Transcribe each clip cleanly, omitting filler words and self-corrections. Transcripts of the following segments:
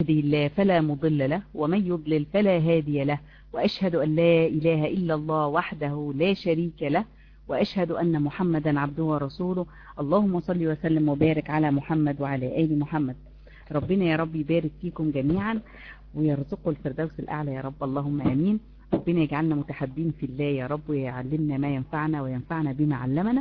يهدي الله فلا مضل له ومن يضلل فلا هادي له، وأشهد أن لا إله إلا الله وحده لا شريك له، وأشهد أن محمدا عبده ورسوله. اللهم صل وسلم وبارك على محمد وعلى آل محمد. ربنا يا رب يبارك فيكم جميعا ويرزقوا الفردوس الأعلى يا رب، اللهم آمين. ربنا يجعلنا متحابين في الله يا رب، ويعلمنا ما ينفعنا وينفعنا بما علمنا.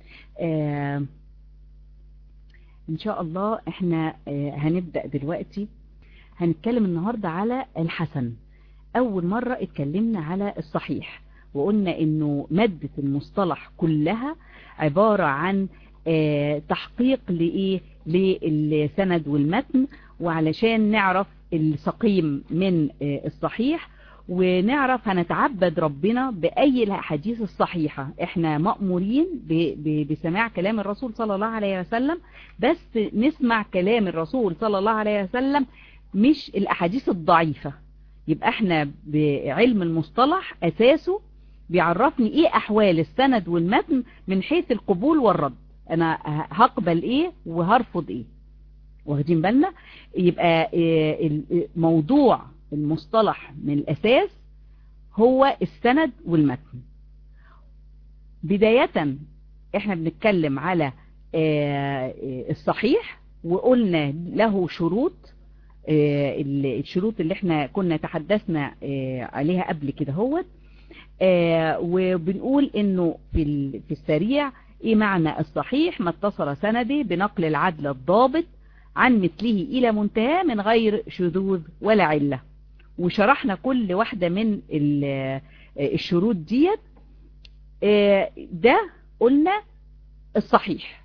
إن شاء الله احنا هنبدأ دلوقتي. هنتكلم النهاردة على الحسن. أول مرة اتكلمنا على الصحيح، وقلنا إنه مادة المصطلح كلها عبارة عن تحقيق لإيه؟ للسند والمتن، وعلشان نعرف السقيم من الصحيح، ونعرف هنتعبد ربنا بأي الأحاديث الصحيحة. احنا مأمورين بسماع كلام الرسول صلى الله عليه وسلم، بس نسمع كلام الرسول صلى الله عليه وسلم مش الأحاديث الضعيفة. يبقى احنا بعلم المصطلح أساسه بيعرفني ايه أحوال السند والمتن من حيث القبول والرد، انا هقبل ايه وهرفض ايه، واخدين بالنا؟ يبقى موضوع المصطلح من الأساس هو السند والمتن. بداية احنا بنتكلم على الصحيح، وقلنا له شروط. الشروط اللي احنا كنا تحدثنا عليها قبل كده هوت. وبنقول انه في السريع ايه معنى الصحيح؟ ما اتصل سنده بنقل العدل الضابط عن مثله الى منتهى من غير شذوذ ولا علة. وشرحنا كل واحدة من الشروط ديت. ده قلنا الصحيح.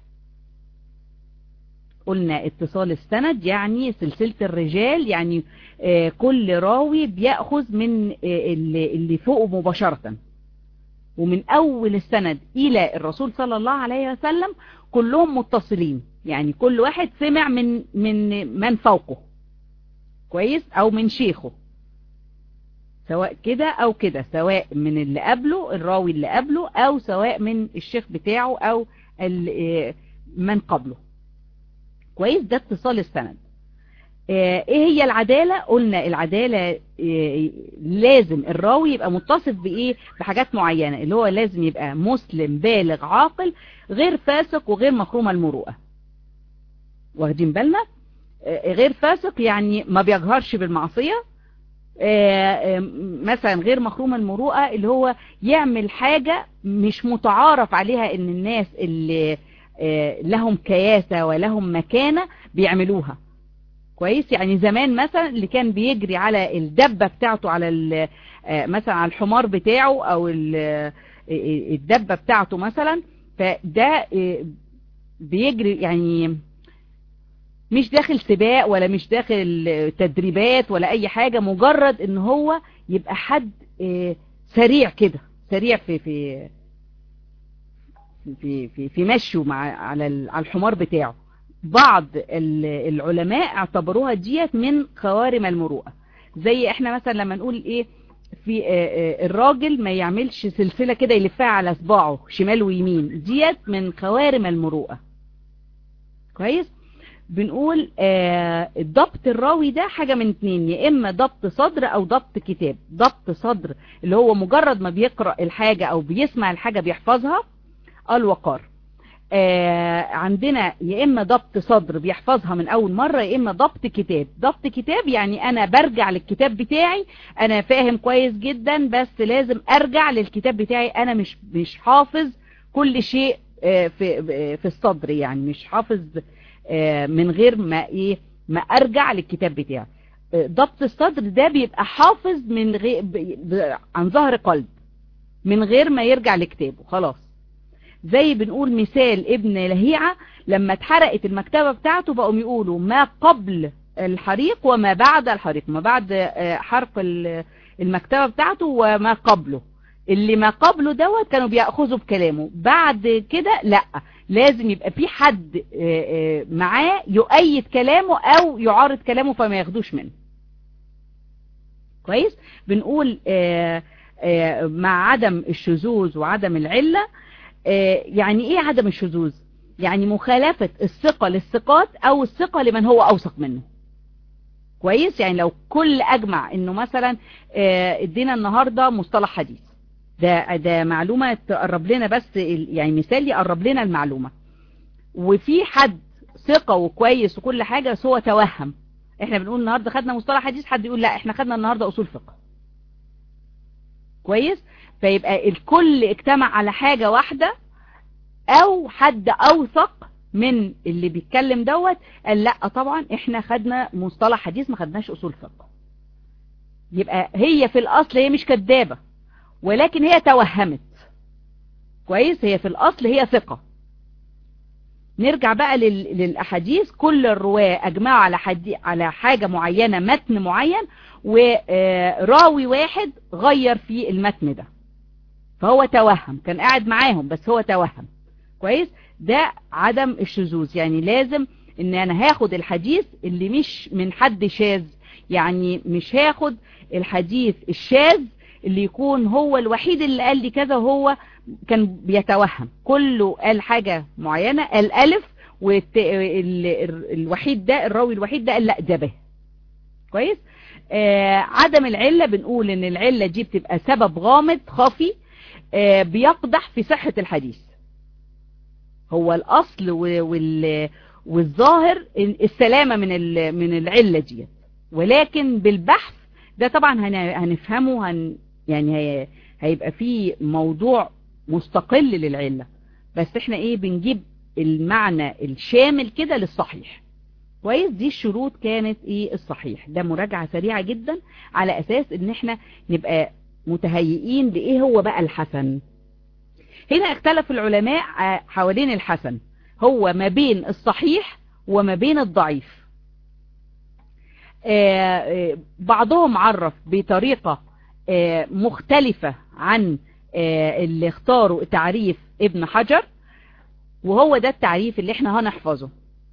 قلنا اتصال السند يعني سلسلة الرجال، يعني كل راوي بيأخذ من اللي فوقه مباشرة، ومن أول السند إلى الرسول صلى الله عليه وسلم كلهم متصلين، يعني كل واحد سمع من فوقه كويس، أو من شيخه، سواء كده أو كده، سواء من اللي قبله الراوي اللي قبله، أو سواء من الشيخ بتاعه أو من قبله. كويس، ده اتصال السند. ايه هي العدالة؟ قلنا العدالة لازم الراوي يبقى متصف بايه؟ بحاجات معينة، اللي هو لازم يبقى مسلم بالغ عاقل غير فاسق وغير مخروم المروءة. واخدين بالنا؟ غير فاسق يعني ما بيجهرش بالمعصية، مثلا غير مخروم المروءة اللي هو يعمل حاجة مش متعارف عليها ان الناس اللي لهم كياسة ولهم مكانة بيعملوها. كويس، يعني زمان مثلا اللي كان بيجري على الدبة بتاعته، على مثلا على الحمار بتاعه او الدبة بتاعته مثلا، فده بيجري يعني مش داخل سباق ولا مش داخل تدريبات ولا اي حاجة، مجرد ان هو يبقى حد سريع كده، سريع في مشيه على الحمار بتاعه. بعض العلماء اعتبروها ديت من خوارم المروءة. زي احنا مثلا لما نقول ايه في الراجل ما يعملش سلسلة كده يلفها على صباعه شمال ويمين، ديت من خوارم المروءة. كويس، بنقول ضبط الراوي ده حاجة من اتنين، يا اما ضبط صدر او ضبط كتاب. ضبط صدر اللي هو مجرد ما بيقرأ الحاجة او بيسمع الحاجة بيحفظها، الوقار. عندنا يا اما ضبط صدر بيحفظها من اول مرة، يا اما ضبط كتاب. ضبط كتاب يعني انا برجع للكتاب بتاعي، انا فاهم كويس جدا بس لازم ارجع للكتاب بتاعي، انا مش حافظ كل شيء في الصدر، يعني مش حافظ من غير ما ارجع للكتاب بتاعي. ضبط الصدر ده بيبقى حافظ من غير عن ظهر قلب، من غير ما يرجع لكتابه خلاص. زي بنقول مثال ابن لهيعة لما اتحرقت المكتبة بتاعته بقوا يقولوا ما قبل الحريق وما بعد الحريق، ما بعد حرق المكتبة بتاعته وما قبله. اللي ما قبله دوت كانوا بيأخذوا بكلامه، بعد كده لا، لازم يبقى في حد معاه يؤيد كلامه او يعارض كلامه فما ياخدوش منه. كويس، بنقول مع عدم الشذوذ وعدم العلة. يعني ايه عدم الشذوذ؟ يعني مخالفة الثقة للثقات او الثقة لمن هو اوثق منه. كويس. يعني لو كل اجمع انه مثلا ادينا النهاردة مصطلح حديث، ده معلومة تقرب لنا، بس يعني مثال يقرب لنا المعلومة، وفي حد ثقة وكويس وكل حاجة بس هو توهم. احنا بنقول النهاردة خدنا مصطلح حديث، حد يقول لا احنا خدنا النهاردة اصول فقه. كويس. فيبقى الكل اجتمع على حاجة واحدة، او حد اوثق من اللي بيتكلم قال لا طبعا احنا خدنا مصطلح حديث ما خدناش اصول فقه. يبقى هي في الاصل هي مش كدابة، ولكن هي توهمت. كويس. هي في الاصل هي ثقة. نرجع بقى للاحاديث. كل الرواة اجمعوا على حاجة معينة، متن معين، وراوي واحد غير في المتن ده، فهو توهم. كان قاعد معاهم بس هو توهم. كويس. ده عدم الشذوذ. يعني لازم ان انا هاخد الحديث اللي مش من حد شاذ، يعني مش هاخد الحديث الشاذ اللي يكون هو الوحيد اللي قال لي كذا وهو كان بيتوهم. كله قال حاجة معينة، قال ألف، والوحيد ده الراوي الوحيد ده قال لا ده به. كويس. عدم العلة، بنقول ان العلة دي بتبقى سبب غامض خفي بيقدح في صحة الحديث. هو الأصل والظاهر السلامة من العلة دي، ولكن بالبحث ده طبعا هنفهمه. يعني هيبقى فيه موضوع مستقل للعلة، بس احنا بنجيب المعنى الشامل كده للصحيح. كويس. دي الشروط كانت الصحيح. ده مراجعة سريعة جدا على أساس ان احنا نبقى متهيئين لإيه هو بقى الحسن. هنا اختلف العلماء حوالين الحسن، هو ما بين الصحيح وما بين الضعيف. بعضهم عرف بطريقة مختلفة عن اللي اختاروا تعريف ابن حجر، وهو ده التعريف اللي احنا هنحفظه.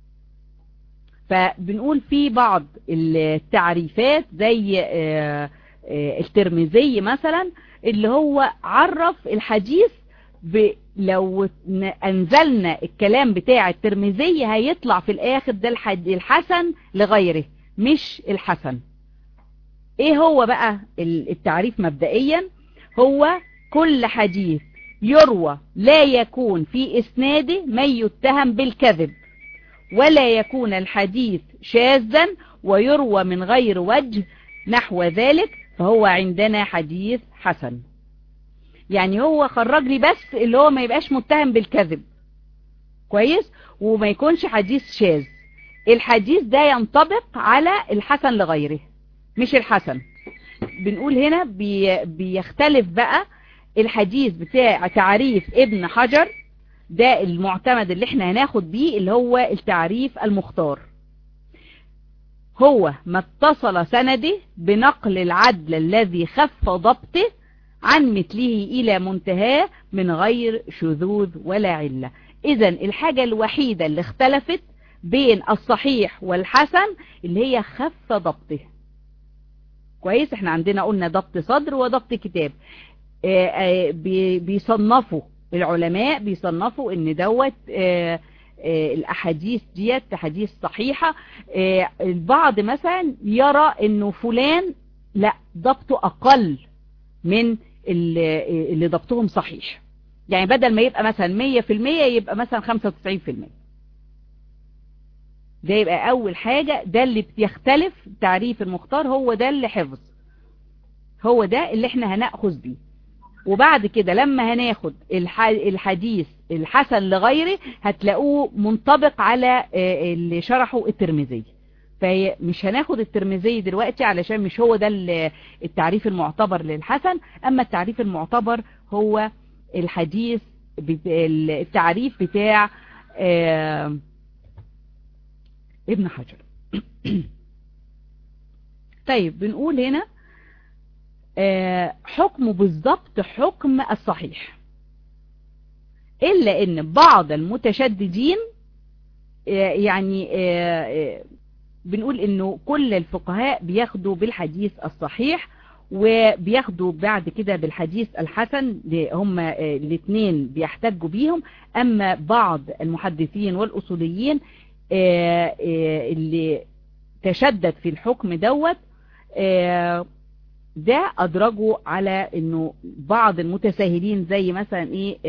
فبنقول في بعض التعريفات زي الترمذي مثلا، اللي هو عرف الحديث لو انزلنا الكلام بتاع الترمذي هيطلع في الاخر ده الحسن لغيره مش الحسن. ايه هو بقى التعريف مبدئيا؟ هو كل حديث يروى لا يكون في اسناده من يتهم بالكذب، ولا يكون الحديث شاذا ويروى من غير وجه نحو ذلك، فهو عندنا حديث حسن. يعني هو خرج لي بس اللي هو ما يبقاش متهم بالكذب. كويس. وما يكونش حديث شاذ. الحديث ده ينطبق على الحسن لغيره مش الحسن. بنقول هنا بيختلف بقى الحديث بتاع تعريف ابن حجر، ده المعتمد اللي احنا هناخد بيه، اللي هو التعريف المختار. هو ما اتصل سنده بنقل العدل الذي خف ضبطه عن مثله إلى منتهاه من غير شذوذ ولا علة. إذن الحاجة الوحيدة اللي اختلفت بين الصحيح والحسن اللي هي خف ضبطه. كويس. احنا عندنا قلنا ضبط صدر وضبط كتاب. بيصنفوا العلماء بيصنفوا ان دوت الاحاديث ديت احاديث صحيحة. البعض مثلا يرى انه فلان لا ضبطه اقل من اللي ضبطهم صحيح، يعني بدل ما يبقى مثلا 100% يبقى مثلا 95%. ده يبقى اول حاجة، ده اللي بيختلف تعريف المختار، هو ده اللي حفظ، هو ده اللي احنا هنأخذ بيه. وبعد كده لما هناخد الحديث الحسن لغيره هتلاقوه منطبق على اللي شرحه الترمذي. فمش هناخد الترمذي دلوقتي علشان مش هو ده التعريف المعتبر للحسن. اما التعريف المعتبر هو الحديث التعريف بتاع ابن حجر. طيب بنقول هنا حكمه بالضبط حكم الصحيح، إلا أن بعض المتشددين يعني بنقول أنه كل الفقهاء بياخدوا بالحديث الصحيح وبياخدوا بعد كده بالحديث الحسن، هم الاثنين بيحتجوا بيهم. أما بعض المحدثين والأصوليين اللي تشدد في الحكم دوت ده أدرجوا على انه بعض المتساهلين زي مثلا ايه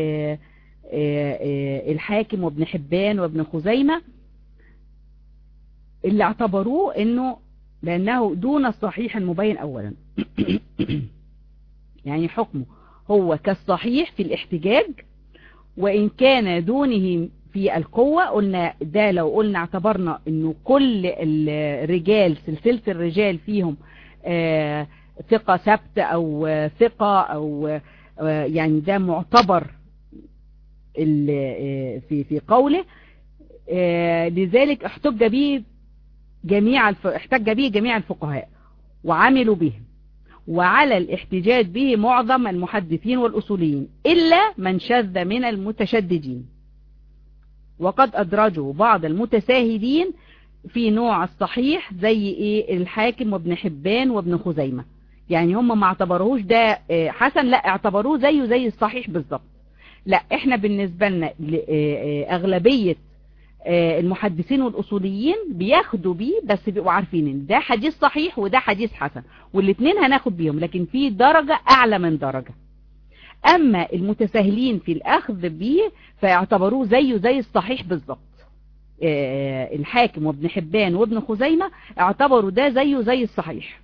الحاكم وابن حبان وابن خزيمة اللي اعتبروه انه لانه دون الصحيح المبين اولا يعني حكمه هو كالصحيح في الاحتجاج وان كان دونه في القوة. قلنا ده لو قلنا اعتبرنا انه كل الرجال سلسلة الرجال فيهم ثقة ثبت او ثقة او يعني ده معتبر في قوله. لذلك احتج به جميع الفقهاء وعملوا به، وعلى الاحتجاج به معظم المحدثين والأصوليين إلا من شذ من المتشددين. وقد أدرجوا بعض المتساهلين في نوع الصحيح زي ايه الحاكم وابن حبان وابن خزيمة، يعني هم ما اعتبروهوش ده حسن، لا اعتبروه زي الصحيح بالظبط. لا احنا بالنسبة لنا اغلبية المحدثين والأصوليين بياخدوا بيه، بس بيبقوا عارفين ان ده حديث صحيح وده حديث حسن، والاثنين هناخد بيهم، لكن في درجة اعلى من درجة. اما المتساهلين في الاخذ بيه فيعتبروه زي الصحيح بالظبط. الحاكم وابن حبان وابن خزيمة اعتبروا ده زي الصحيح،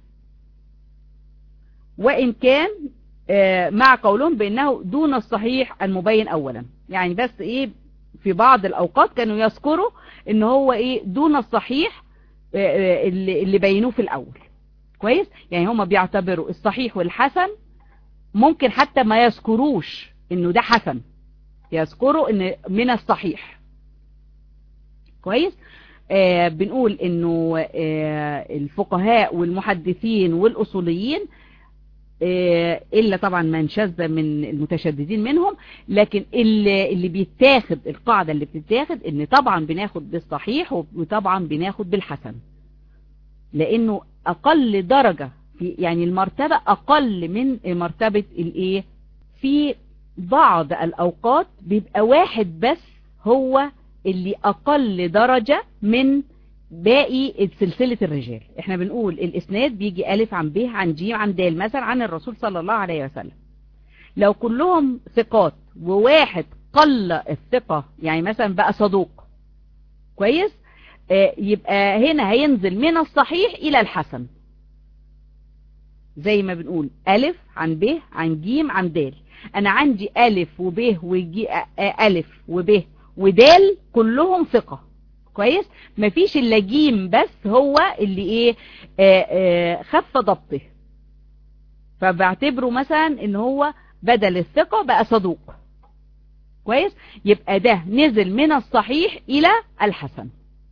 وان كان مع قولهم بانه دون الصحيح المبين اولا. يعني بس ايه في بعض الاوقات كانوا يذكروا ان هو ايه دون الصحيح اللي بينوه في الاول. كويس، يعني هم بيعتبروا الصحيح والحسن ممكن حتى ما يذكروش انه ده حسن، يذكروا ان من الصحيح. كويس. بنقول انه الفقهاء والمحدثين والاصوليين إلا طبعا من شذ من المتشددين منهم، لكن اللي بيتاخد القاعدة اللي بتتاخد ان طبعا بناخد بالصحيح وطبعا بناخد بالحسن، لانه اقل درجة في يعني المرتبة اقل من مرتبة الايه. في بعض الاوقات بيبقى واحد بس هو اللي اقل درجة من باقي سلسلة الرجال. احنا بنقول الاسناد بيجي الف عن ب عن ج عن د مثلا عن الرسول صلى الله عليه وسلم. لو كلهم ثقات وواحد قل الثقة يعني مثلا بقى صدوق كويس، يبقى هنا هينزل من الصحيح الى الحسن، زي ما بنقول الف عن ب عن ج عن د. انا عندي الف وب وج الف وب ودال كلهم ثقة كويس، مفيش الا جيم بس هو اللي ايه خف ضبطه، فبعتبره مثلا ان هو بدل الثقة بقى صدوق كويس، يبقى ده نزل من الصحيح الى الحسن.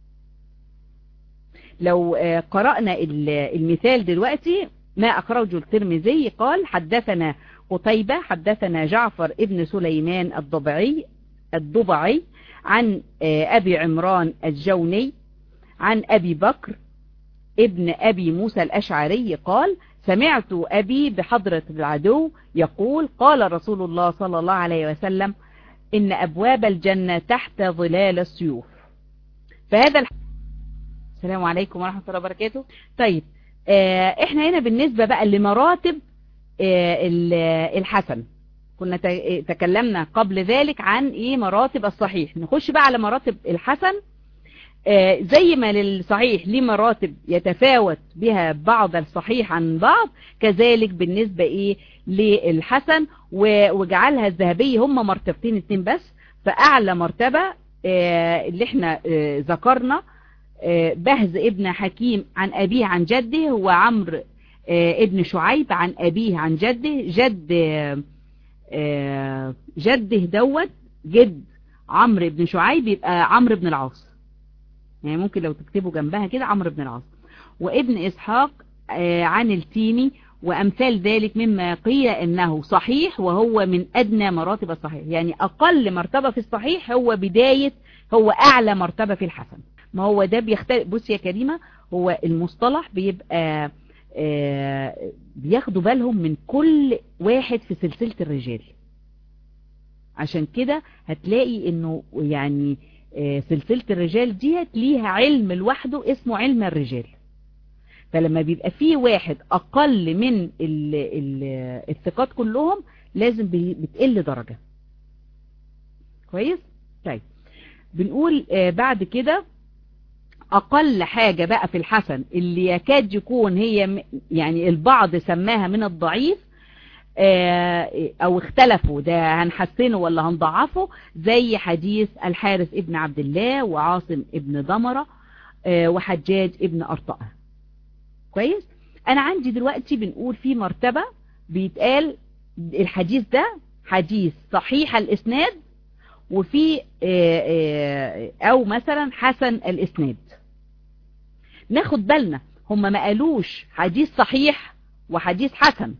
لو قرأنا المثال دلوقتي ما أخرجه الترمذي قال حدثنا قتيبة حدثنا جعفر ابن سليمان الضبعي عن أبي عمران الجوني عن أبي بكر ابن أبي موسى الأشعري قال سمعت أبي بحضرة العدو يقول قال رسول الله صلى الله عليه وسلم إن أبواب الجنة تحت ظلال السيوف. فهذا السلام عليكم ورحمة الله وبركاته. طيب احنا هنا بالنسبة بقى لمراتب الحسن كنا تكلمنا قبل ذلك عن ايه مراتب الصحيح، نخش بقى على مراتب الحسن. زي ما للصحيح ليه مراتب يتفاوت بها بعض الصحيح عن بعض، كذلك بالنسبة ايه للحسن وجعلها الذهبي هم مرتبتين اتنين بس. فاعلى مرتبة اللي احنا ذكرنا بهز ابن حكيم عن أبيه عن جده، هو عمرو ابن شعيب عن أبيه عن جده. جده دوت جد عمرو ابن شعيب يبقى عمرو بن العاص، يعني ممكن لو تكتبوا جنبها كده عمرو بن العاص. وابن إسحاق عن التيمي وأمثال ذلك مما قيل إنه صحيح وهو من أدنى مراتب الصحيح، يعني أقل مرتبة في الصحيح هو أعلى مرتبة في الحسن. ما هو ده بيختلف. بص يا كريمة، هو المصطلح بيبقى بياخدوا بالهم من كل واحد في سلسلة الرجال، عشان كده هتلاقي انه يعني سلسلة الرجال ديت ليها علم لوحده اسمه علم الرجال. فلما بيبقى فيه واحد اقل من الثقات كلهم لازم بتقل درجة. كويس. طيب بنقول بعد كده اقل حاجة بقى في الحسن اللي يكاد يكون هي يعني البعض سماها من الضعيف او اختلفوا ده هنحسنه ولا هنضعفه، زي حديث الحارث ابن عبد الله وعاصم ابن ضمرة وحجاج ابن أرطأة. كويس. انا عندي دلوقتي بنقول في مرتبة بيتقال الحديث ده حديث صحيح الاسناد، وفي او مثلا حسن الاسناد. ناخد بالنا هم ما قالوش حديث صحيح وحديث حسن،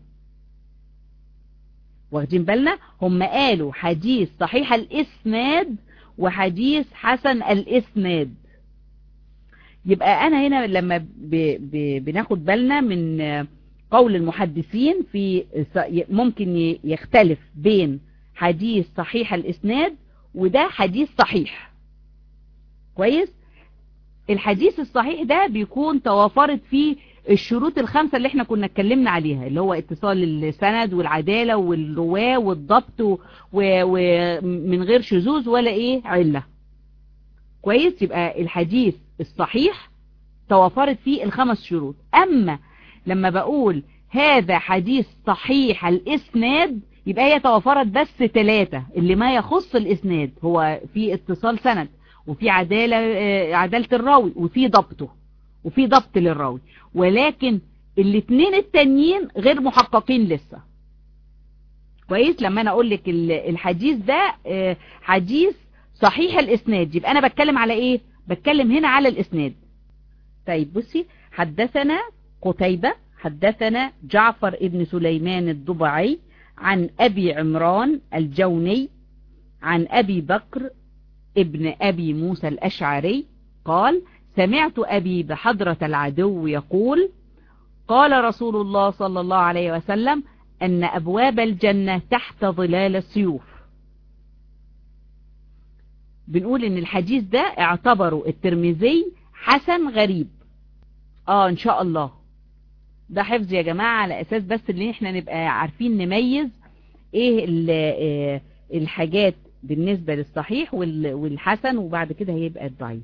واخدين بالنا هم قالوا حديث صحيح الاسناد وحديث حسن الاسناد. يبقى انا هنا لما بناخد بالنا من قول المحدثين في ممكن يختلف بين حديث صحيح الاسناد وده حديث صحيح. كويس. الحديث الصحيح ده بيكون توافرت فيه الشروط الخمسة اللي احنا كنا اتكلمنا عليها، اللي هو اتصال السند والعدالة والرواة والضبط ومن غير شذوذ ولا ايه علة. كويس. يبقى الحديث الصحيح توافرت فيه الخمس شروط. اما لما بقول هذا حديث صحيح الاسناد يبقى هي توافرت بس 3 اللي ما يخص الاسناد، هو في اتصال سند وفي عدالة الراوي وفي ضبطه وفي ضبط للراوي، ولكن الاثنين التانيين غير محققين لسه. كويس. لما انا اقول لك الحديث ده حديث صحيح الاسناد يبقى انا بتكلم على ايه؟ بتكلم هنا على الاسناد. طيب بصي، حدثنا قتيبة حدثنا جعفر ابن سليمان الضبعي عن ابي عمران الجوني عن ابي بكر ابن ابي موسى الاشعري قال سمعت ابي بحضرة العدو يقول قال رسول الله صلى الله عليه وسلم ان ابواب الجنة تحت ظلال السيوف. بنقول ان الحديث ده اعتبره الترمذي حسن غريب. ان شاء الله ده حفظ يا جماعة، على اساس بس اللي احنا نبقى عارفين نميز ايه الحاجات بالنسبة للصحيح والحسن، وبعد كده هيبقى الضعيف.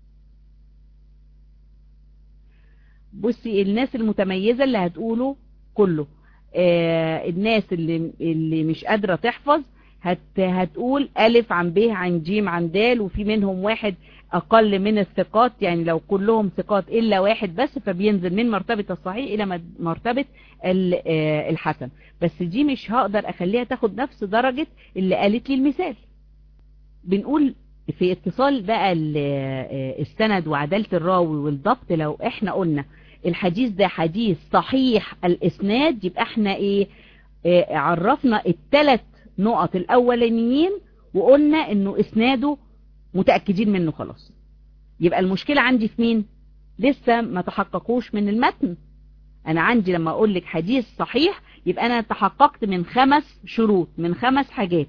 بصي الناس المتميزة اللي هتقوله كله، الناس اللي مش قادرة تحفظ هتقول ألف عن ب عن ج عن د، وفي منهم واحد أقل من الثقات، يعني لو كلهم ثقات إلا واحد بس فبينزل من مرتبة الصحيح إلى مرتبة الحسن. بس دي مش هقدر أخليها تاخد نفس درجة اللي قالت لي المثال. بنقول في اتصال بقى السند وعدالة الراوي والضبط، لو احنا قلنا الحديث ده حديث صحيح الاسناد يبقى احنا عرفنا ال3 نقط الاولانيين وقلنا انه اسناده متأكدين منه خلاص. يبقى المشكلة عندي في مين؟ لسه ما تحققوش من المتن. انا عندي لما اقول لك حديث صحيح يبقى انا تحققت من 5 شروط، من 5 حاجات: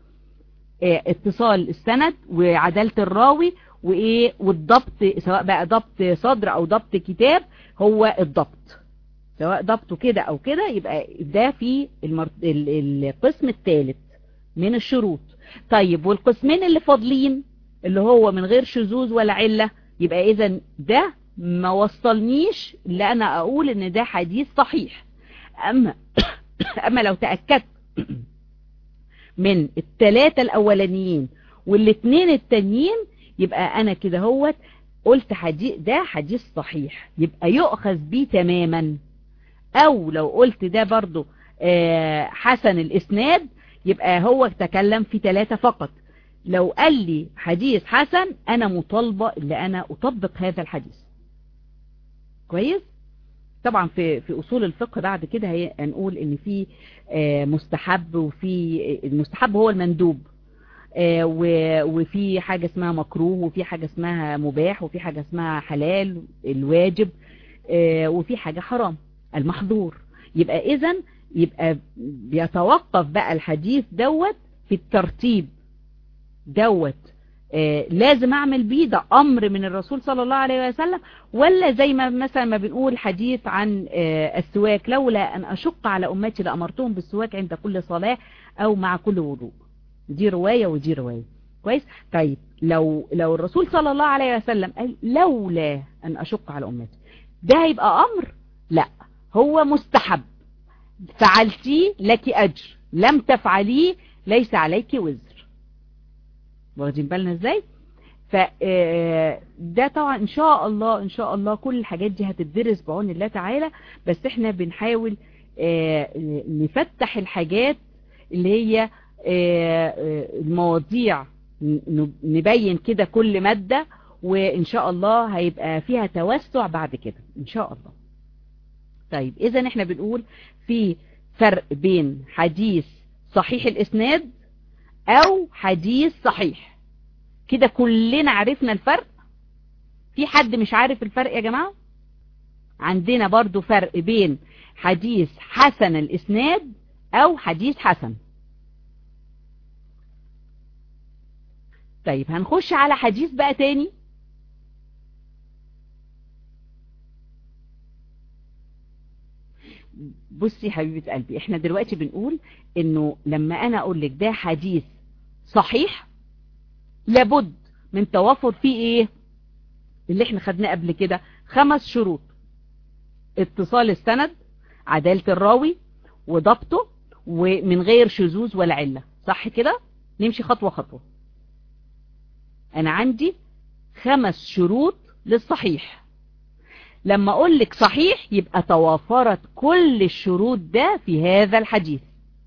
اتصال السند وعدالة الراوي والضبط، سواء بقى ضبط صدر او ضبط كتاب. هو الضبط سواء ضبطه كده او كده يبقى ده في القسم الثالث من الشروط. طيب والقسمين اللي فاضلين اللي هو من غير شذوذ ولا علة، يبقى اذا ده ما وصلنيش اللي انا اقول ان ده حديث صحيح. اما لو تأكدت من ال3 الاولانيين وال2 التانيين يبقى انا كده هوت قلت ده حديث صحيح، يبقى يؤخذ بيه تماما. او لو قلت ده برضو حسن الاسناد يبقى هو تكلم في 3 فقط. لو قال لي حديث حسن انا مطالبة اللي انا اطبق هذا الحديث. كويس. طبعا في اصول الفقه بعد كده هنقول ان في مستحب، وفي المستحب هو المندوب، وفي حاجة اسمها مكروه، وفي حاجة اسمها مباح، وفي حاجة اسمها حلال الواجب، وفي حاجة حرام المحظور. يبقى اذن يبقى بيتوقف بقى الحديث دوت في الترتيب دوت لازم اعمل بيه، ده امر من الرسول صلى الله عليه وسلم، ولا زي ما مثلا ما بنقول حديث عن السواك، لولا ان اشق على امتي لامرتهم بالسواك عند كل صلاة او مع كل وضوء. دي رواية ودي رواية. كويس. طيب لو الرسول صلى الله عليه وسلم قال لولا ان اشق على امتي، ده هيبقى امر؟ لا، هو مستحب، فعلتيه لك اجر، لم تفعليه ليس عليك وزر. واخدين بالنا ازاي؟ فده طبعا ان شاء الله ان شاء الله كل الحاجات دي هتدرس بعون الله تعالى، بس احنا بنحاول نفتح الحاجات اللي هي المواضيع، نبين كده كل مادة، وان شاء الله هيبقى فيها توسع بعد كده ان شاء الله. طيب اذا احنا بنقول في فرق بين حديث صحيح الاسناد او حديث صحيح. كده كلنا عرفنا الفرق. في حد مش عارف الفرق يا جماعة؟ عندنا برضو فرق بين حديث حسن الاسناد او حديث حسن. طيب هنخش على حديث بقى تاني. بصي حبيبة قلبي، احنا دلوقتي بنقول انه لما انا اقول لك ده حديث صحيح، لابد من توافر فيه ايه اللي احنا خدناه قبل كده؟ 5 شروط: اتصال السند، عدالة الراوي، وضبطه، ومن غير شذوذ ولا علة. صح كده؟ نمشي خطوة خطوة. انا عندي 5 شروط للصحيح. لما اقول لك صحيح يبقى توافرت كل الشروط ده في هذا الحديث.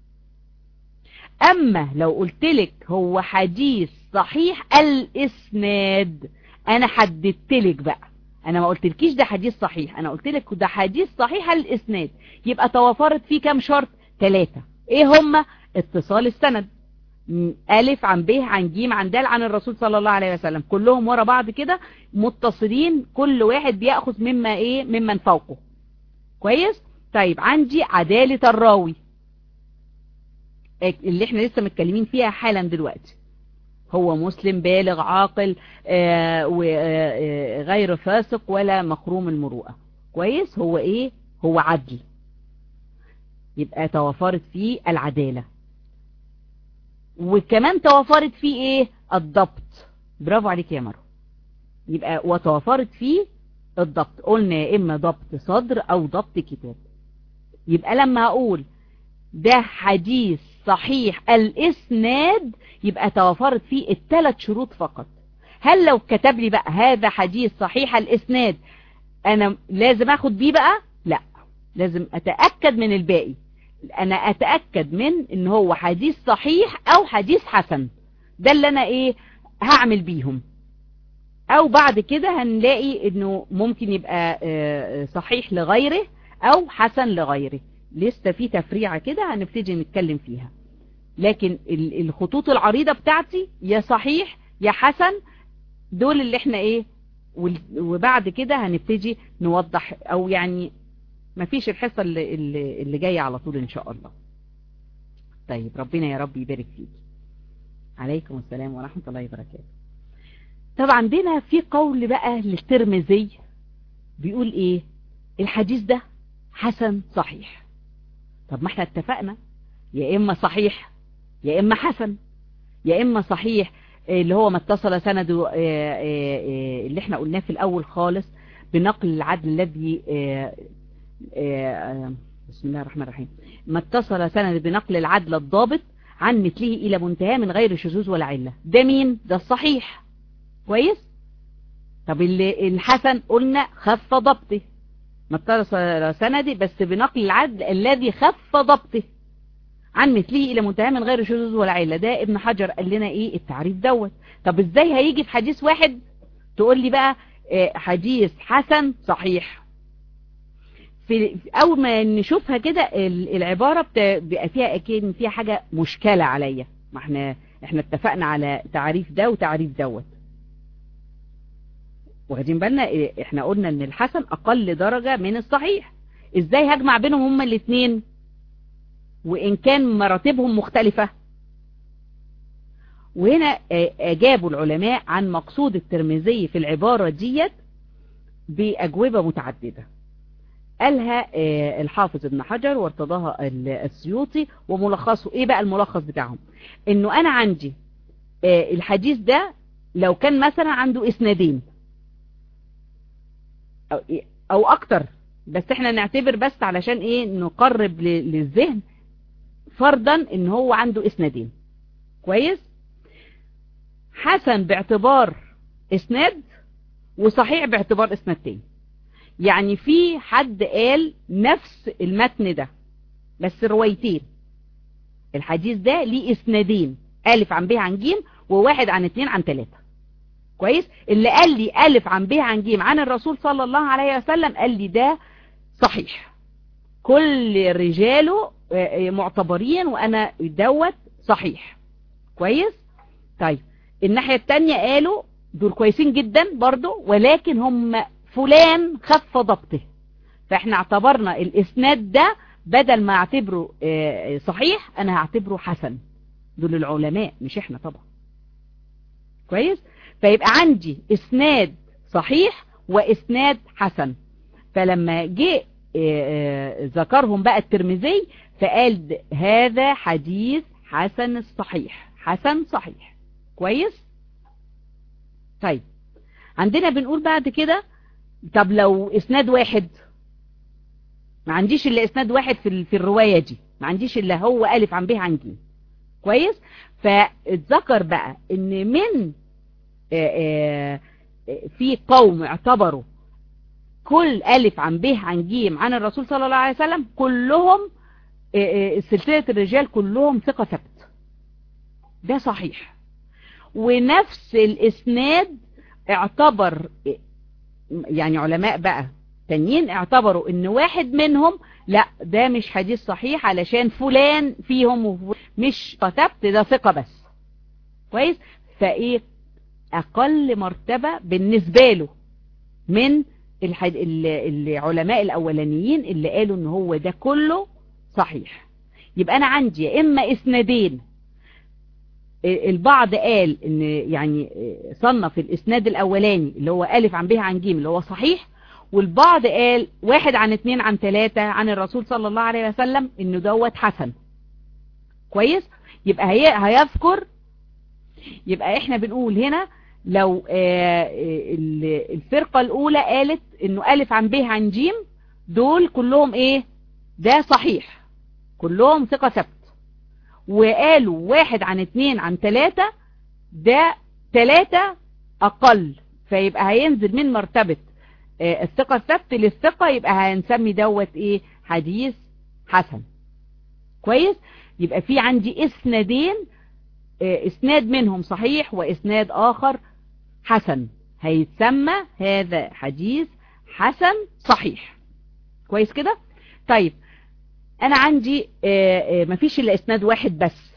اما لو قلت لك هو حديث صحيح الاسناد، انا حددت لك بقى، انا ما قلتلكيش ده حديث صحيح، انا قلت لك ده حديث صحيح الاسناد، يبقى توافرت فيه كام شرط؟ 3. ايه هما؟ اتصال السند، ألف عن ب عن ج عن د عن الرسول صلى الله عليه وسلم، كلهم ورا بعض كده متصلين، كل واحد بيأخذ مما ايه ممن فوقه. كويس. طيب عندي عدالة الراوي اللي احنا لسه متكلمين فيها حالا دلوقتي، هو مسلم بالغ عاقل وغير فاسق ولا مخروم المروءة. كويس. هو ايه؟ هو عدل، يبقى توافرت فيه العدالة، وكمان توافرت فيه ايه؟ الضبط. برافو عليك يا مروه. يبقى وتوافرت فيه الضبط، قلنا يا اما ضبط صدر او ضبط كتاب. يبقى لما اقول ده حديث صحيح الاسناد يبقى توافرت فيه ال3 شروط فقط. هل لو كتب لي بقى هذا حديث صحيح الاسناد انا لازم اخد بيه بقى؟ لا، لازم اتأكد من الباقي. انا اتأكد من ان هو حديث صحيح او حديث حسن، ده اللي انا ايه هعمل بيهم. او بعد كده هنلاقي انه ممكن يبقى صحيح لغيره او حسن لغيره، لسه في تفريعة كده هنبتدي نتكلم فيها. لكن الخطوط العريضة بتاعتي يا صحيح يا حسن، دول اللي احنا ايه، وبعد كده هنبتدي نوضح، او يعني مفيش الحصة اللي جاية على طول ان شاء الله. طيب ربنا يا رب يبارك فيك. عليكم السلام ورحمة الله وبركاته. طبعا عندنا في قول بقى للترمذي بيقول ايه؟ الحديث ده حسن صحيح. طب ما احنا اتفقنا يا اما صحيح يا اما حسن، يا اما صحيح اللي هو ما اتصل سنده اللي احنا قلناه في الاول خالص بنقل العدل الذي بسم الله الرحمن الرحيم، ما اتصل سند بنقل العدل الضابط عن مثله الى منتهى من غير شذوذ ولا علة. ده مين؟ ده الصحيح. كويس. طب الحسن قلنا خف ضبطه، ما اتصل سندي بس بنقل العدل الذي خف ضبطه عن مثله الى منتهى من غير شذوذ ولا علة. ده ابن حجر قال لنا ايه التعريف دوت. طب ازاي هيجي في حديث واحد تقول لي بقى حديث حسن صحيح؟ في اول ما نشوفها كده العبارة بيبقى فيها اكيد فيها حاجة مشكلة عليا. ما احنا اتفقنا على تعريف ده وتعريف دوت، واخدين بالنا؟ احنا قلنا ان الحسن اقل درجة من الصحيح. ازاي هجمع بينهم هما الاثنين وان كان مراتبهم مختلفة؟ وهنا أجابوا العلماء عن مقصود الترمذي في العبارة ديت بأجوبة متعددة، قالها الحافظ ابن حجر وارتضاها السيوطي. وملخصه ايه بقى؟ الملخص بتاعهم انه انا عندي الحديث ده لو كان مثلا عنده اسنادين او اكتر، بس احنا نعتبر بس علشان ايه نقرب للذهن، فرضا ان هو عنده اسنادين، كويس، حسن باعتبار اسناد وصحيح باعتبار اسناد تاني. يعني في حد قال نفس المتن ده بس روايتين، الحديث ده ليه اسنادين، ألف عن ب عن ج وواحد عن 2 عن 3، كويس. اللي قال لي ألف عن ب عن ج عن الرسول صلى الله عليه وسلم قال لي ده صحيح، كل رجاله معتبرين وانا دوت صحيح، كويس. طيب الناحية التانية قالوا دول كويسين جدا برضو، ولكن هم فلان خف ضبطه، فاحنا اعتبرنا الاسناد ده بدل ما اعتبره صحيح انا هعتبره حسن. دول العلماء مش احنا طبعا، كويس. فيبقى عندي اسناد صحيح واسناد حسن. فلما جه ذكرهم بقى الترمذي فقال هذا حديث حسن الصحيح، حسن صحيح، كويس. طيب عندنا بنقول بعد كده طب لو اسناد واحد، ما عنديش الا اسناد واحد في الرواية دي، ما عنديش الا هو ألف عن ب عن ج، كويس. فاتذكر بقى ان من في قوم اعتبروا كل ألف عن ب عن ج عن الرسول صلى الله عليه وسلم كلهم سلسلة الرجال كلهم ثقة ثبت، ده صحيح. ونفس الاسناد اعتبر يعني علماء بقى تانيين اعتبروا ان واحد منهم لا ده مش حديث صحيح علشان فلان فيهم مش ثبت، ده ثقة بس، كويس. فايه اقل مرتبة بالنسبة له من العلماء الاولانيين اللي قالوا ان هو ده كله صحيح. يبقى انا عندي يا اما اسنادين، البعض قال ان يعني صنف الاسناد الاولاني اللي هو ألف عن ب عن ج اللي هو صحيح، والبعض قال 1 عن 2 عن 3 عن الرسول صلى الله عليه وسلم انه دوت حسن، كويس. يبقى هيذكر، يبقى احنا بنقول هنا لو الفرقة الاولى قالت انه ألف عن ب عن ج دول كلهم ايه ده صحيح كلهم ثقة ثبت، وقالوا 1 عن 2 عن 3 ده 3 اقل، فيبقى هينزل من مرتبة الثقة الثبت للثقة، يبقى هنسمي دوت ايه حديث حسن، كويس. يبقى في عندي اسنادين، اسناد منهم صحيح واسناد اخر حسن، هيتسمى هذا حديث حسن صحيح، كويس كده. طيب انا عندي مفيش الا اسناد واحد بس،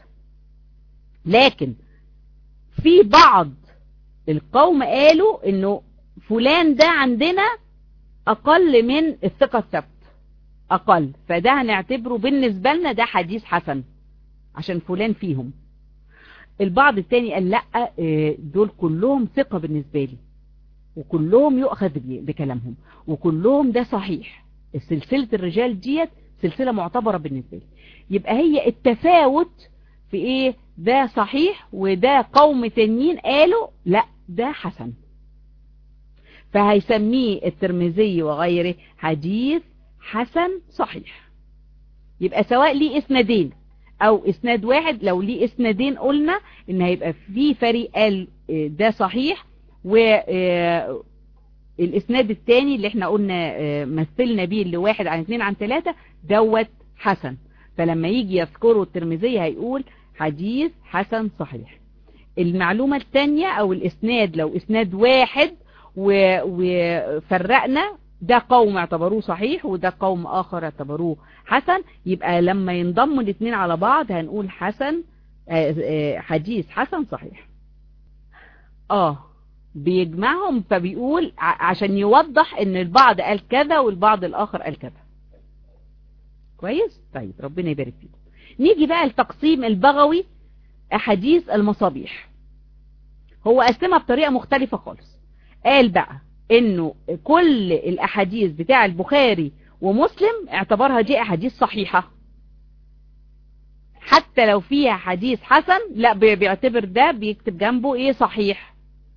لكن في بعض القوم قالوا انه فلان ده عندنا اقل من الثقة الثبت اقل، فده هنعتبره بالنسبة لنا ده حديث حسن عشان فلان فيهم. البعض التاني قال لا دول كلهم ثقة بالنسبة لي وكلهم يؤخذ بكلامهم وكلهم ده صحيح، سلسلة الرجال ديت سلسلة معتبرة بالنسبة لي. يبقى هي التفاوت في ايه ده صحيح وده قوم تانيين قالوا لا ده حسن، فهيسميه الترمذي وغيره حديث حسن صحيح. يبقى سواء ليه اسنادين او اسناد واحد، لو ليه اسنادين قلنا ان هيبقى في فريق قال ده صحيح، والاسناد التاني اللي احنا قلنا مثلنا بيه اللي 1 عن 2 عن 3 دوت حسن، فلما يجي يذكره الترمذي هيقول حديث حسن صحيح. المعلومة التانية او الاسناد لو اسناد واحد وفرقنا ده قوم اعتبروه صحيح وده قوم اخر اعتبروه حسن، يبقى لما ينضموا الاثنين على بعض هنقول حسن حديث حسن صحيح. بيجمعهم، فبيقول عشان يوضح ان البعض قال كذا والبعض الاخر قال كذا، كويس. طيب ربنا يبارك فيكم. نيجي بقى لتقسيم البغوي احاديث المصابيح. هو قسمها بطريقة مختلفة خالص. قال بقى انه كل الاحاديث بتاع البخاري ومسلم اعتبرها دي احاديث صحيحة، حتى لو فيها حديث حسن لا بيعتبر ده، بيكتب جنبه ايه؟ صحيح.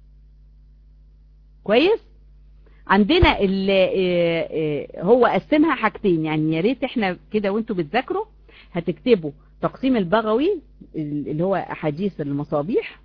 كويس. عندنا هو قسمها حاجتين، يعني يا ريت احنا كده وانتوا بتذاكروا هتكتبوا تقسيم البغوي اللي هو احاديث المصابيح،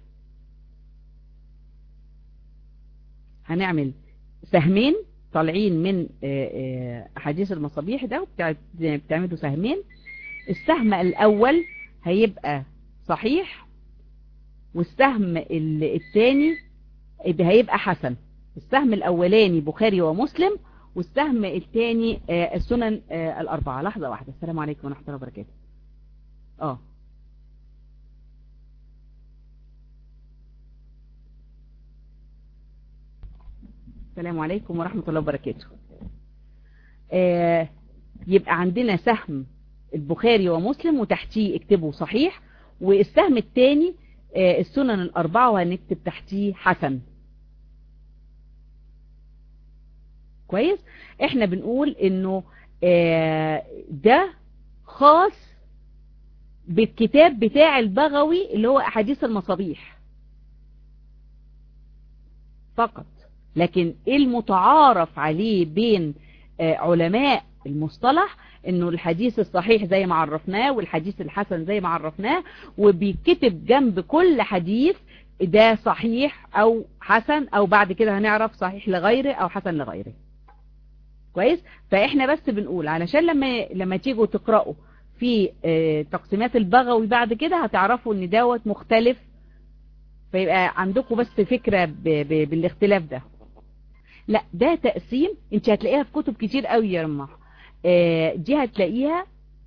هنعمل سهمين طالعين من احاديث المصابيح ده، بتعملوا سهمين. السهم الاول هيبقى صحيح، والسهم الثاني هيبقى حسن. السهم الاولاني بخاري ومسلم، والسهم الثاني السنن الاربعه. لحظه واحده. السلام عليكم ورحمه الله وبركاته. السلام عليكم ورحمه الله وبركاته. يبقى عندنا سهم البخاري ومسلم وتحتيه اكتبوا صحيح، والسهم الثاني السنن الاربعه وهنكتب تحتيه حسن. كويس. احنا بنقول انه ده خاص بالكتاب بتاع البغوي اللي هو احاديث المصابيح فقط، لكن المتعارف عليه بين علماء المصطلح انه الحديث الصحيح زي ما عرفناه والحديث الحسن زي ما عرفناه، وبيكتب جنب كل حديث ده صحيح او حسن، او بعد كده هنعرف صحيح لغيره او حسن لغيره. كويس. فاحنا بس بنقول علشان لما تيجوا تقرأوا في تقسيمات البغوي بعد كده هتعرفوا ان دوت مختلف، فيبقى عندكم بس فكرة بالاختلاف ده. لا ده تقسيم انت هتلاقيها في كتب كتير قوي يا رمح. دي هتلاقيها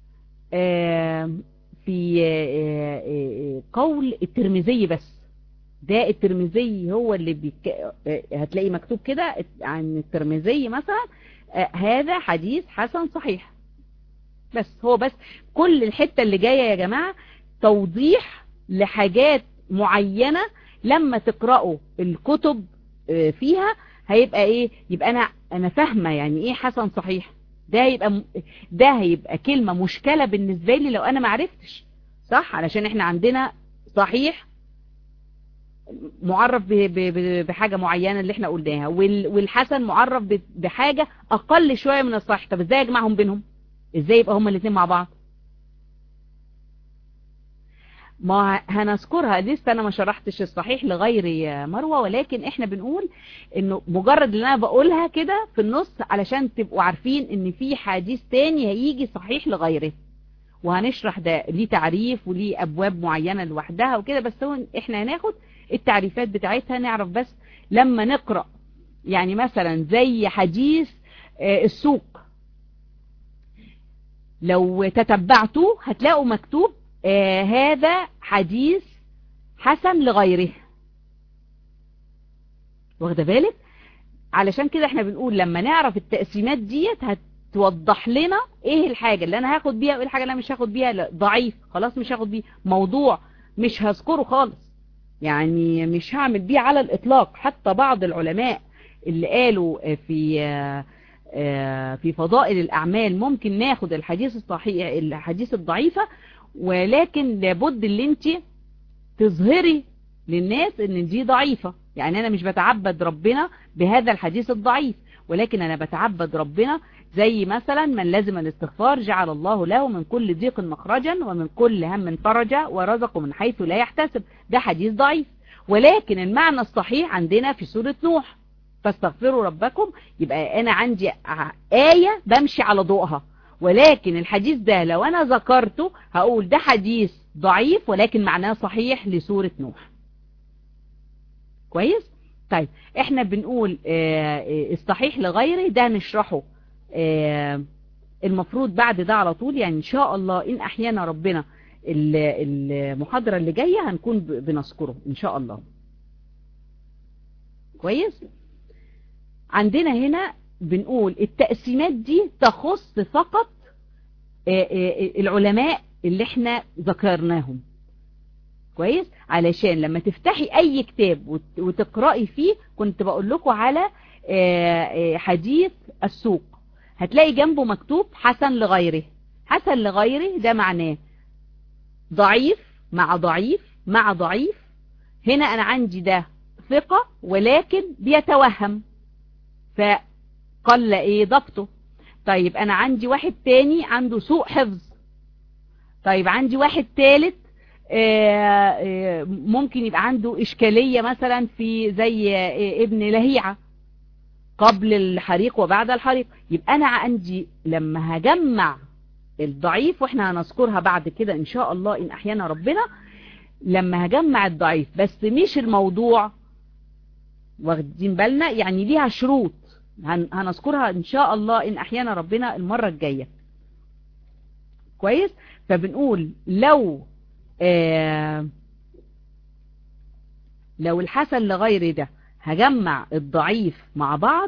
في قول الترمذي بس. ده الترمذي هو اللي هتلاقي مكتوب كده عن الترمذي مثلا هذا حديث حسن صحيح. بس كل الحتة اللي جاية يا جماعة توضيح لحاجات معينة لما تقرأوا الكتب فيها هيبقى ايه؟ يبقى انا فاهمة يعني ايه حسن صحيح. ده هيبقى كلمة مشكلة بالنسبة لي لو انا معرفتش صح، علشان احنا عندنا صحيح معرف بحاجة معينة اللي احنا قلناها، والحسن معرف بحاجة اقل شوية من الصحيح. طب ازاي اجمعهم بينهم؟ ازاي يبقى هما الاثنين مع بعض؟ ما هنذكرها لسه، انا ما شرحتش الصحيح لغير يا مروة، ولكن احنا بنقول انه مجرد ان انا بقولها كده في النص علشان تبقوا عارفين ان في حديث تاني هيجي صحيح لغيره، وهنشرح ده ليه تعريف وليه ابواب معينة لوحدها وكده. بس هو احنا هناخد التعريفات بتاعتها نعرف بس لما نقرأ. يعني مثلا زي حديث السوق، لو تتبعتوا هتلاقوا مكتوب هذا حديث حسن لغيره. واخده بالك؟ علشان كده احنا بنقول لما نعرف التقسيمات ديت هتوضح لنا ايه الحاجة اللي انا هاخد بيها وايه الحاجة اللي انا مش هاخد بيها. لا ضعيف خلاص مش هاخد بيه، موضوع مش هذكره خالص، يعني مش هعمل بيه على الاطلاق. حتى بعض العلماء اللي قالوا في فضائل الاعمال ممكن ناخد الحديث الصحيح الحديث الضعيفة، ولكن لابد اللي انت تظهري للناس ان دي ضعيفة. يعني انا مش بتعبد ربنا بهذا الحديث الضعيف، ولكن انا بتعبد ربنا زي مثلا من لازم الاستغفار جعل الله له من كل ضيق مخرجا ومن كل هم فرجا ورزقه من حيث لا يحتسب. ده حديث ضعيف، ولكن المعنى الصحيح عندنا في سورة نوح فاستغفروا ربكم. يبقى انا عندي آية بمشي على ضوءها، ولكن الحديث ده لو انا ذكرته هقول ده حديث ضعيف ولكن معناه صحيح لسورة نوح. كويس. طيب احنا بنقول الصحيح لغيره ده نشرحه المفروض بعد ده على طول، يعني ان شاء الله ان احيانا ربنا المحاضرة اللي جاية هنكون بنذكره ان شاء الله. كويس. عندنا هنا بنقول التقسيمات دي تخص فقط العلماء اللي احنا ذكرناهم. كويس، علشان لما تفتحي اي كتاب وتقرأي فيه، كنت بقول لكم على حديث السوق، هتلاقي جنبه مكتوب حسن لغيره. حسن لغيره ده معناه ضعيف مع ضعيف مع ضعيف. هنا انا عندي ده ثقة ولكن بيتوهم فقل ايه ضبطه. طيب انا عندي واحد تاني عنده سوء حفظ. طيب عندي واحد تالت ممكن يبقى عنده اشكالية مثلا في زي ابن لهيعة قبل الحريق وبعد الحريق. يبقى انا عندي لما هجمع الضعيف، واحنا هنذكرها بعد كده ان شاء الله ان احيانا ربنا، لما هجمع الضعيف بس مش الموضوع، واخدين بالنا يعني ليها شروط هنذكرها ان شاء الله ان احيانا ربنا المرة الجاية. كويس، فبنقول لو الحسن لغير ده هجمع الضعيف مع بعض،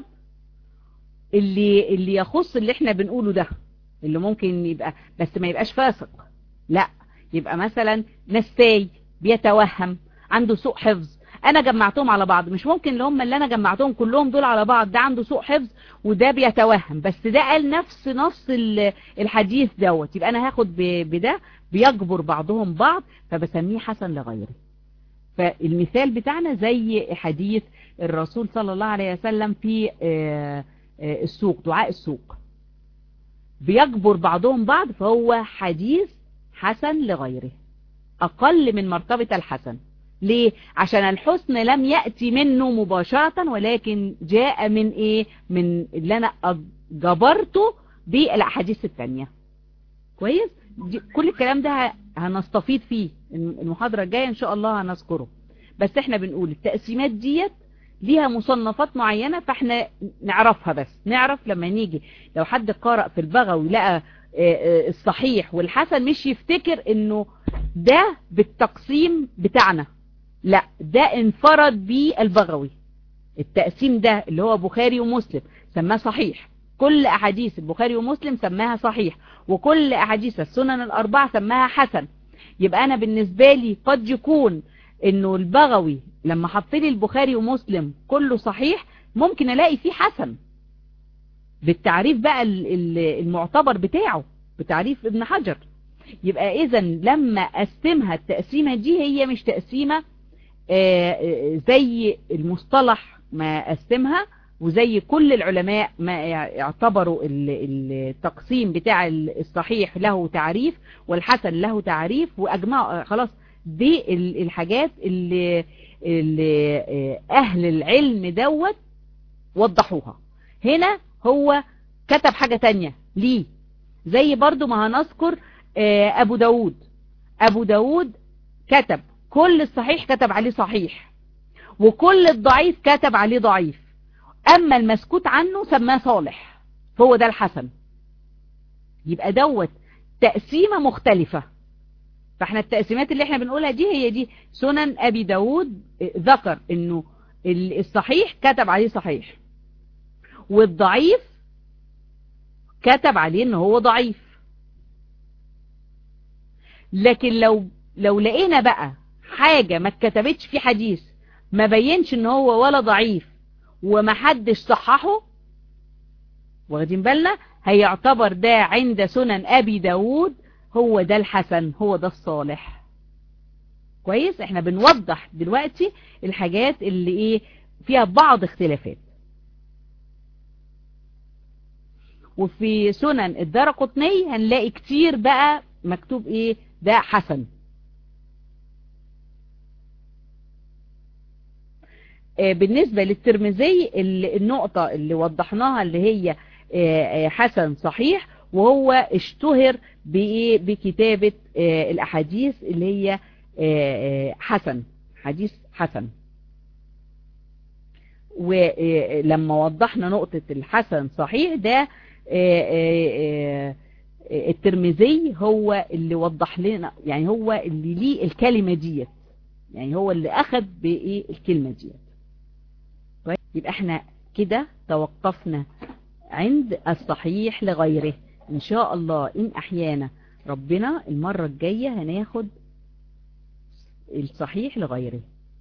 اللي يخص اللي احنا بنقوله ده، اللي ممكن يبقى بس ما يبقاش فاسق، لا، يبقى مثلا نساي، بيتوهم، عنده سوء حفظ. انا جمعتهم على بعض، مش ممكن اللي انا جمعتهم كلهم دول على بعض ده عنده سوء حفظ وده بيتوهم، بس ده قال نص الحديث دوت، يبقى انا هاخد بده بيجبر بعضهم بعض، فبسميه حسن لغيره. فالمثال بتاعنا زي حديث الرسول صلى الله عليه وسلم في السوق، دعاء السوق، بيجبر بعضهم بعض، فهو حديث حسن لغيره، أقل من مرتبة الحسن. ليه؟ عشان الحسن لم يأتي منه مباشرة، ولكن جاء من ايه؟ من اللي انا جبرته بالأحاديث التانية. كويس؟ كل الكلام ده هنستفيد فيه المحاضرة الجاية ان شاء الله هنذكره. بس احنا بنقول التقسيمات ديت ليها مصنفات معينة، فاحنا نعرفها، بس نعرف لما نيجي لو حد قارئ في البغوي لقى الصحيح والحسن، مش يفتكر انه ده بالتقسيم بتاعنا، لا، ده انفرد بيه البغوي. التقسيم ده اللي هو بخاري ومسلم سماه صحيح، كل احاديث البخاري ومسلم سماها صحيح، وكل احاديث السنن الاربعة سماها حسن. يبقى انا بالنسبة لي قد يكون انه البغوي لما حط لي البخاري ومسلم كله صحيح، ممكن الاقي فيه حسن بالتعريف بقى المعتبر بتاعه، بتعريف ابن حجر. يبقى اذا لما اقسمها التقسيمة دي، هي مش تقسيمة زي المصطلح ما قسمها، وزي كل العلماء ما اعتبروا التقسيم بتاع الصحيح له تعريف والحسن له تعريف، واجمعوا خلاص. دي الحاجات اللي اهل العلم دوت وضحوها. هنا هو كتب حاجة تانية ليه، زي برضو ما هنذكر ابو داود كتب كل الصحيح كتب عليه صحيح، وكل الضعيف كتب عليه ضعيف، اما المسكوت عنه سماه صالح، هو ده الحسن. يبقى دوت تقسيمة مختلفة. فاحنا التقسيمات اللي احنا بنقولها دي هي دي سنن ابي داود، ذكر انه الصحيح كتب عليه صحيح، والضعيف كتب عليه انه هو ضعيف. لكن لو لقينا بقى حاجة ما اتكتبتش في حديث ما بينش ان هو ولا ضعيف وما حدش صححه، واخدين بالنا، هيعتبر ده عند سنن ابي داود هو ده الحسن، هو ده الصالح. كويس، احنا بنوضح دلوقتي الحاجات اللي ايه فيها بعض اختلافات. وفي سنن الدارقطني هنلاقي كتير بقى مكتوب ايه ده حسن. بالنسبة للترمذي النقطة اللي وضحناها اللي هي حسن صحيح، وهو اشتهر بكتابة الأحاديث اللي هي حسن، حديث حسن. ولما وضحنا نقطة الحسن صحيح ده، الترمذي هو اللي وضح لنا، يعني هو اللي ليه الكلمة ديت، يعني هو اللي أخذ الكلمة ديت. يبقى احنا كده توقفنا عند الصحيح لغيره. ان شاء الله ان احيانا ربنا المرة الجاية هناخد الصحيح لغيره.